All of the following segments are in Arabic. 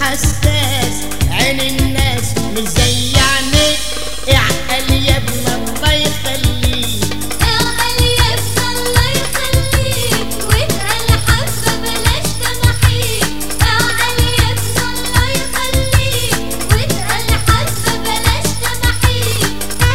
حساس، عين الناس مش زي عينيك، اعقل يا ابن الله يخليك. اعقل يا ابن الله يخليك، واتقل حبة بلاش تماحيك. اعقل يا ابن الله يخليك، واتقل حبة بلاش تماحيك.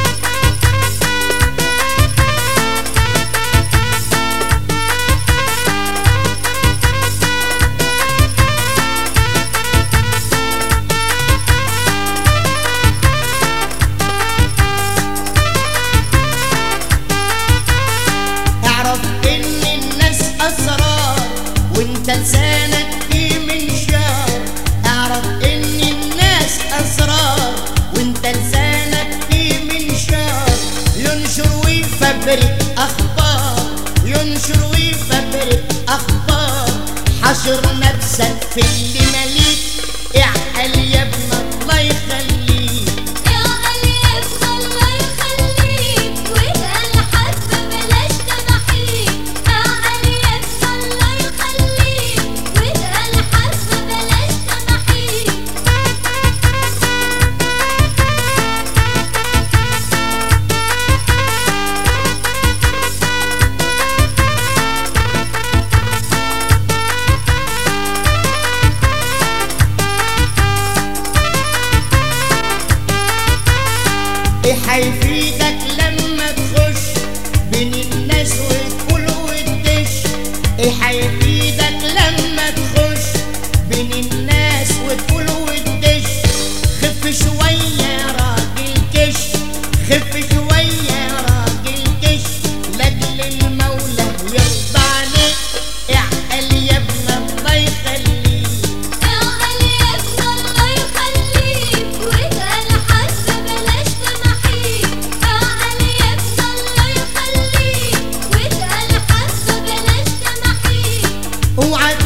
اعرف ان الناس اسرار وانت لسانك فيه منشار. اعرف ان الناس اسرار وانت لسانك فيه منشار. ينشر ويفبرك اخبار، ينشر ويفبرك اخبار. حشر نفسك في اللي مليك، اعقل يا ابن الله يخليك. اعقل يا ابن الله يخليك، واتقل حبة بلاش تماحيك. اعقل يا ابن الله يخليك، واتقل حبة بلاش تماحيك. ايه هيفيدك لما تخش بين الناس وتقول وتدش؟ ايه هيفيدك لما تخش بين الناس وتقول وتدش؟ خف شوية يا راجل كش، خف شوية يا راجل كش، لاجل المولى يرضى عليك، اعقل يا ابن الله يخليك. اعقل يا ابن الله يخليك، واتقل حبة بلاش تماحيك. اعقل يا ابن الله يخليك، واتقل حبة بلاش تماحيك. اوعى